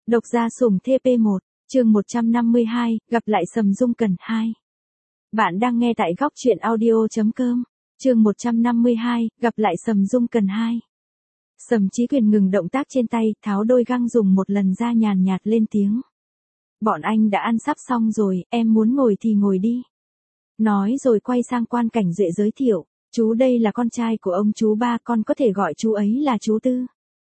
Độc gia sủng TP1, chương 152, gặp lại Sầm Dung Cần 2. Bạn đang nghe tại góc truyện audio.com, chương 152, gặp lại Sầm Dung Cần 2. Sầm Chí Quyền ngừng động tác trên tay, tháo đôi găng dùng một lần ra nhàn nhạt lên tiếng. Bọn anh đã ăn sắp xong rồi, em muốn ngồi thì ngồi đi. Nói rồi quay sang Quan Cảnh Duệ giới thiệu, chú đây là con trai của ông chú Ba, con có thể gọi chú ấy là chú Tư.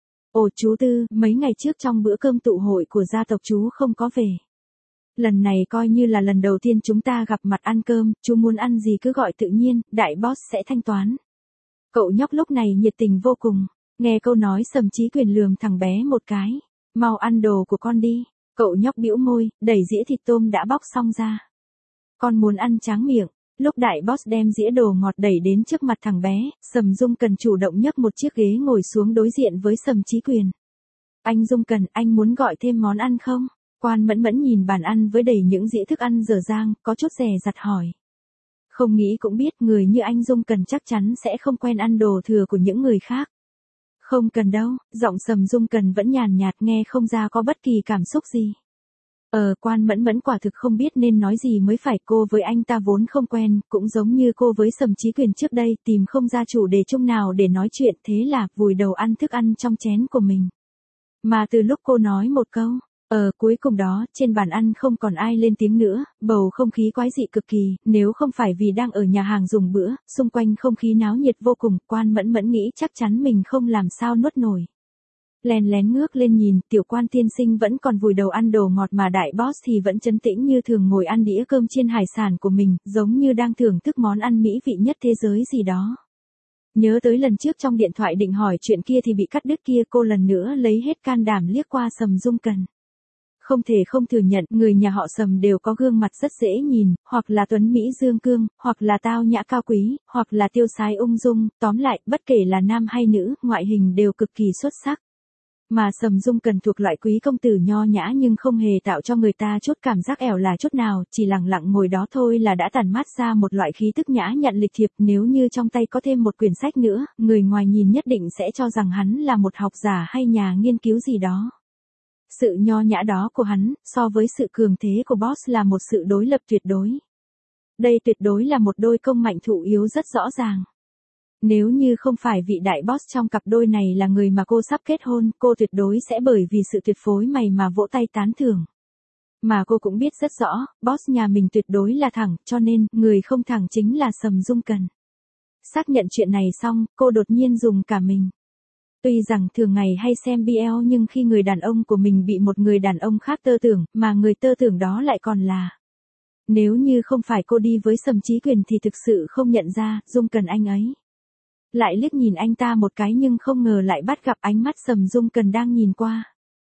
Ồ chú Tư, mấy ngày trước trong bữa cơm tụ hội của gia tộc chú không có về. Lần này coi như là lần đầu tiên chúng ta gặp mặt ăn cơm, chú muốn ăn gì cứ gọi tự nhiên, đại boss sẽ thanh toán. Cậu nhóc lúc này nhiệt tình vô cùng, nghe câu nói Sầm Chí Quyền lườm thằng bé một cái, mau ăn đồ của con đi. Cậu nhóc bĩu môi, đẩy dĩa thịt tôm đã bóc xong ra. Con muốn ăn tráng miệng. Lúc đại boss đem dĩa đồ ngọt đẩy đến trước mặt thằng bé, Sầm Dung Cần chủ động nhấc một chiếc ghế ngồi xuống đối diện với Sầm Chí Quyền. Anh Dung Cần, anh muốn gọi thêm món ăn không? Quan Mẫn Mẫn nhìn bàn ăn với đầy những dĩa thức ăn dở dang, có chút dè dặt hỏi. Không nghĩ cũng biết người như anh Dung Cần chắc chắn sẽ không quen ăn đồ thừa của những người khác. Không cần đâu, giọng Sầm Dung Cần vẫn nhàn nhạt nghe không ra có bất kỳ cảm xúc gì. Quan Mẫn Mẫn quả thực không biết nên nói gì mới phải, cô với anh ta vốn không quen, cũng giống như cô với Sầm Chí Quyền trước đây, tìm không ra chủ đề chung nào để nói chuyện, thế là vùi đầu ăn thức ăn trong chén của mình. Mà từ lúc cô nói một câu, cuối cùng đó, trên bàn ăn không còn ai lên tiếng nữa, bầu không khí quái dị cực kỳ, nếu không phải vì đang ở nhà hàng dùng bữa, xung quanh không khí náo nhiệt vô cùng, Quan Mẫn Mẫn nghĩ chắc chắn mình không làm sao nuốt nổi. Lén lén ngước lên nhìn, tiểu Quan tiên sinh vẫn còn vùi đầu ăn đồ ngọt mà đại boss thì vẫn trấn tĩnh như thường ngồi ăn đĩa cơm chiên hải sản của mình, giống như đang thưởng thức món ăn mỹ vị nhất thế giới gì đó. Nhớ tới lần trước trong điện thoại định hỏi chuyện kia thì bị cắt đứt kia, cô lần nữa lấy hết can đảm liếc qua Sầm Dung Cần. Không thể không thừa nhận, người nhà họ Sầm đều có gương mặt rất dễ nhìn, hoặc là tuấn mỹ dương cương, hoặc là tao nhã cao quý, hoặc là tiêu sái ung dung, tóm lại, bất kể là nam hay nữ, ngoại hình đều cực kỳ xuất sắc. Mà Sầm Dung Cần thuộc loại quý công tử nho nhã nhưng không hề tạo cho người ta chút cảm giác ẻo là chút nào, chỉ lặng lặng ngồi đó thôi là đã tản mát ra một loại khí tức nhã nhặn lịch thiệp, nếu như trong tay có thêm một quyển sách nữa, người ngoài nhìn nhất định sẽ cho rằng hắn là một học giả hay nhà nghiên cứu gì đó. Sự nho nhã đó của hắn, so với sự cường thế của boss là một sự đối lập tuyệt đối. Đây tuyệt đối là một đôi công mạnh thụ yếu rất rõ ràng. Nếu như không phải vị đại boss trong cặp đôi này là người mà cô sắp kết hôn, cô tuyệt đối sẽ bởi vì sự tuyệt phối mày mà vỗ tay tán thưởng. Mà cô cũng biết rất rõ, boss nhà mình tuyệt đối là thẳng, cho nên, người không thẳng chính là Sầm Dung Cần. Xác nhận chuyện này xong, cô đột nhiên dùng cả mình. Tuy rằng thường ngày hay xem BL nhưng khi người đàn ông của mình bị một người đàn ông khác tơ tưởng, mà người tơ tưởng đó lại còn là... Nếu như không phải cô đi với Sầm Chí Quyền thì thực sự không nhận ra, Dung Cần anh ấy. Lại liếc nhìn anh ta một cái nhưng không ngờ lại bắt gặp ánh mắt Sầm Dung Cần đang nhìn qua.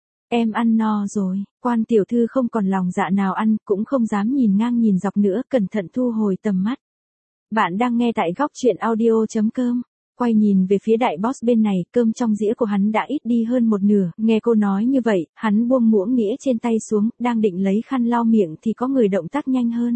Em ăn no rồi, Quan tiểu thư không còn lòng dạ nào ăn, cũng không dám nhìn ngang nhìn dọc nữa, cẩn thận thu hồi tầm mắt. Bạn đang nghe tại góc truyện audio.com. Quay nhìn về phía đại boss bên này, cơm trong dĩa của hắn đã ít đi hơn một nửa, nghe cô nói như vậy, hắn buông muỗng nĩa trên tay xuống, đang định lấy khăn lau miệng thì có người động tác nhanh hơn.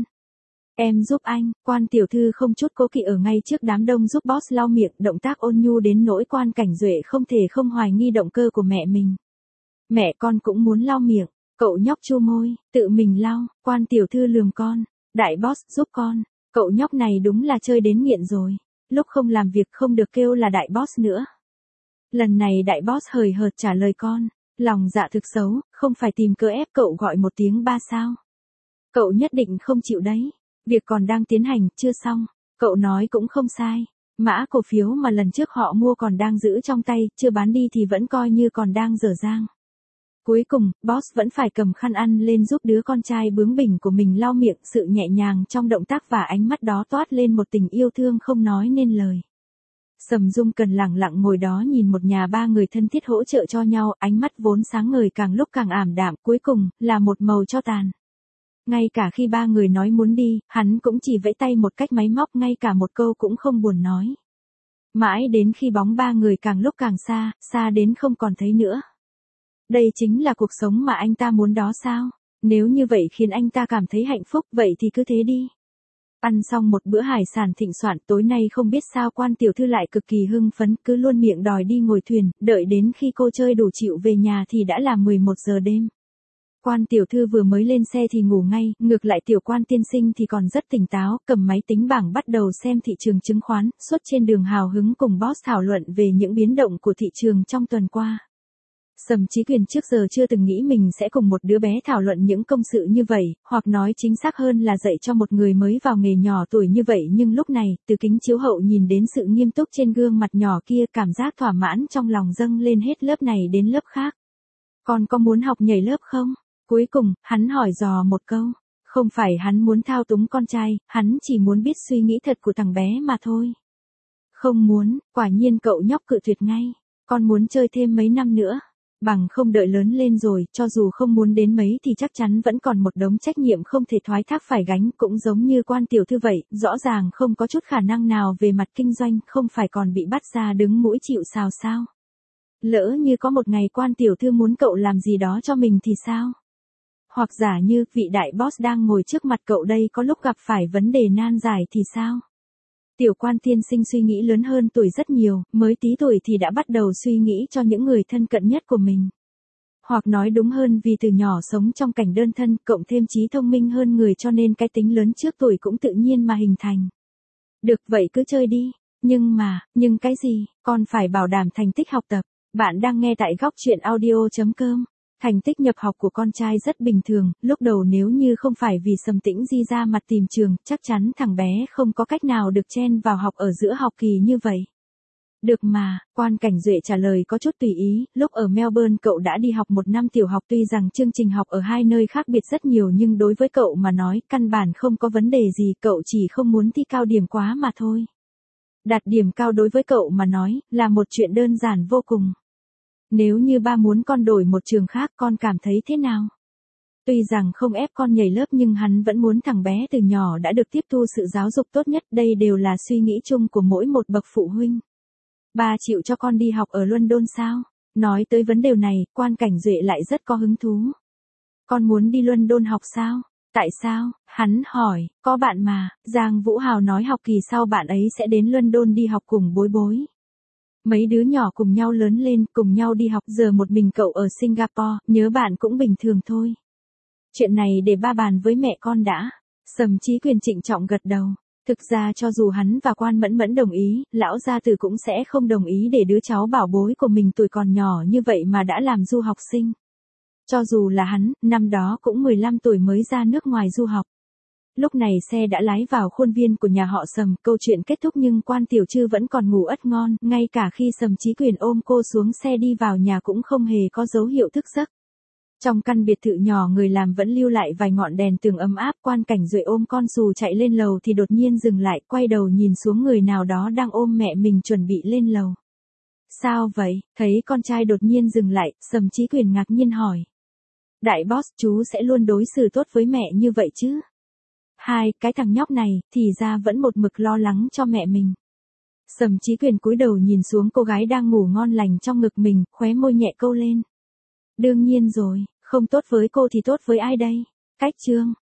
Em giúp anh, Quan tiểu thư không chút cố kỵ ở ngay trước đám đông giúp boss lau miệng, động tác ôn nhu đến nỗi Quan Cảnh Duệ không thể không hoài nghi động cơ của mẹ mình. Mẹ con cũng muốn lau miệng, cậu nhóc chu môi, tự mình lau, Quan tiểu thư lườm con, đại boss giúp con, cậu nhóc này đúng là chơi đến nghiện rồi. Lúc không làm việc không được kêu là đại boss nữa. Lần này đại boss hời hợt trả lời con, lòng dạ thực xấu, không phải tìm cớ ép cậu gọi một tiếng ba sao. Cậu nhất định không chịu đấy, việc còn đang tiến hành, chưa xong, cậu nói cũng không sai. Mã cổ phiếu mà lần trước họ mua còn đang giữ trong tay, chưa bán đi thì vẫn coi như còn đang dở dang. Cuối cùng, boss vẫn phải cầm khăn ăn lên giúp đứa con trai bướng bỉnh của mình lau miệng, sự nhẹ nhàng trong động tác và ánh mắt đó toát lên một tình yêu thương không nói nên lời. Sầm Dung Cần lặng lặng ngồi đó nhìn một nhà ba người thân thiết hỗ trợ cho nhau, ánh mắt vốn sáng ngời càng lúc càng ảm đạm, cuối cùng, là một màu tro tàn. Ngay cả khi ba người nói muốn đi, hắn cũng chỉ vẫy tay một cách máy móc, ngay cả một câu cũng không buồn nói. Mãi đến khi bóng ba người càng lúc càng xa, xa đến không còn thấy nữa. Đây chính là cuộc sống mà anh ta muốn đó sao? Nếu như vậy khiến anh ta cảm thấy hạnh phúc, vậy thì cứ thế đi. Ăn xong một bữa hải sản thịnh soạn, tối nay không biết sao Quan tiểu thư lại cực kỳ hưng phấn, cứ luôn miệng đòi đi ngồi thuyền, đợi đến khi cô chơi đủ chịu về nhà thì đã là 11 giờ đêm. Quan tiểu thư vừa mới lên xe thì ngủ ngay, ngược lại tiểu quan tiên sinh thì còn rất tỉnh táo, cầm máy tính bảng bắt đầu xem thị trường chứng khoán, suốt trên đường hào hứng cùng boss thảo luận về những biến động của thị trường trong tuần qua. Sầm Chí Quyền trước giờ chưa từng nghĩ mình sẽ cùng một đứa bé thảo luận những công sự như vậy, hoặc nói chính xác hơn là dạy cho một người mới vào nghề nhỏ tuổi như vậy, nhưng lúc này, từ kính chiếu hậu nhìn đến sự nghiêm túc trên gương mặt nhỏ kia, cảm giác thỏa mãn trong lòng dâng lên hết lớp này đến lớp khác. Con có muốn học nhảy lớp không? Cuối cùng, hắn hỏi dò một câu. Không phải hắn muốn thao túng con trai, hắn chỉ muốn biết suy nghĩ thật của thằng bé mà thôi. Không muốn, quả nhiên cậu nhóc cự tuyệt ngay. Con muốn chơi thêm mấy năm nữa. Bằng không đợi lớn lên rồi, cho dù không muốn đến mấy thì chắc chắn vẫn còn một đống trách nhiệm không thể thoái thác phải gánh, cũng giống như Quan tiểu thư vậy, rõ ràng không có chút khả năng nào về mặt kinh doanh, không phải còn bị bắt ra đứng mũi chịu sào sao. Lỡ như có một ngày Quan tiểu thư muốn cậu làm gì đó cho mình thì sao? Hoặc giả như vị đại boss đang ngồi trước mặt cậu đây có lúc gặp phải vấn đề nan giải thì sao? Tiểu Quan tiên sinh suy nghĩ lớn hơn tuổi rất nhiều, mới tí tuổi thì đã bắt đầu suy nghĩ cho những người thân cận nhất của mình. Hoặc nói đúng hơn vì từ nhỏ sống trong cảnh đơn thân, cộng thêm trí thông minh hơn người cho nên cái tính lớn trước tuổi cũng tự nhiên mà hình thành. Được vậy cứ chơi đi, nhưng cái gì, con phải bảo đảm thành tích học tập. Bạn đang nghe tại góc truyện audio.com. Thành tích nhập học của con trai rất bình thường, lúc đầu nếu như không phải vì Sầm Tĩnh Di ra mặt tìm trường, chắc chắn thằng bé không có cách nào được chen vào học ở giữa học kỳ như vậy. Được mà, Quan Cảnh Duệ trả lời có chút tùy ý, lúc ở Melbourne cậu đã đi học một năm tiểu học, tuy rằng chương trình học ở hai nơi khác biệt rất nhiều nhưng đối với cậu mà nói, căn bản không có vấn đề gì, cậu chỉ không muốn thi cao điểm quá mà thôi. Đạt điểm cao đối với cậu mà nói, là một chuyện đơn giản vô cùng. Nếu như ba muốn con đổi một trường khác, con cảm thấy thế nào? Tuy rằng không ép con nhảy lớp nhưng hắn vẫn muốn thằng bé từ nhỏ đã được tiếp thu sự giáo dục tốt nhất, đây đều là suy nghĩ chung của mỗi một bậc phụ huynh. Ba chịu cho con đi học ở London sao? Nói tới vấn đề này, Quan Cảnh Duệ lại rất có hứng thú. Con muốn đi London học sao? Tại sao? Hắn hỏi, có bạn mà, Giang Vũ Hào nói học kỳ sau bạn ấy sẽ đến London đi học cùng Bối Bối. Mấy đứa nhỏ cùng nhau lớn lên, cùng nhau đi học, giờ một mình cậu ở Singapore, nhớ bạn cũng bình thường thôi. Chuyện này để ba bàn với mẹ con đã. Sầm Chí Quyền trịnh trọng gật đầu. Thực ra cho dù hắn và Quan Mẫn Mẫn đồng ý, lão gia tử cũng sẽ không đồng ý để đứa cháu bảo bối của mình tuổi còn nhỏ như vậy mà đã làm du học sinh. Cho dù là hắn, năm đó cũng 15 tuổi mới ra nước ngoài du học. Lúc này xe đã lái vào khuôn viên của nhà họ Sầm, câu chuyện kết thúc nhưng Quan tiểu thư vẫn còn ngủ ất ngon, ngay cả khi Sầm Chí Quyền ôm cô xuống xe đi vào nhà cũng không hề có dấu hiệu thức giấc. Trong căn biệt thự nhỏ người làm vẫn lưu lại vài ngọn đèn tường ấm áp, Quan Cảnh Duệ ôm con xù chạy lên lầu thì đột nhiên dừng lại, quay đầu nhìn xuống người nào đó đang ôm mẹ mình chuẩn bị lên lầu. Sao vậy? Thấy con trai đột nhiên dừng lại, Sầm Chí Quyền ngạc nhiên hỏi. Đại boss, chú sẽ luôn đối xử tốt với mẹ như vậy chứ? Cái thằng nhóc này, thì ra vẫn một mực lo lắng cho mẹ mình. Sầm Chí Quyền cúi đầu nhìn xuống cô gái đang ngủ ngon lành trong ngực mình, khóe môi nhẹ câu lên. Đương nhiên rồi, không tốt với cô thì tốt với ai đây? Cách chương.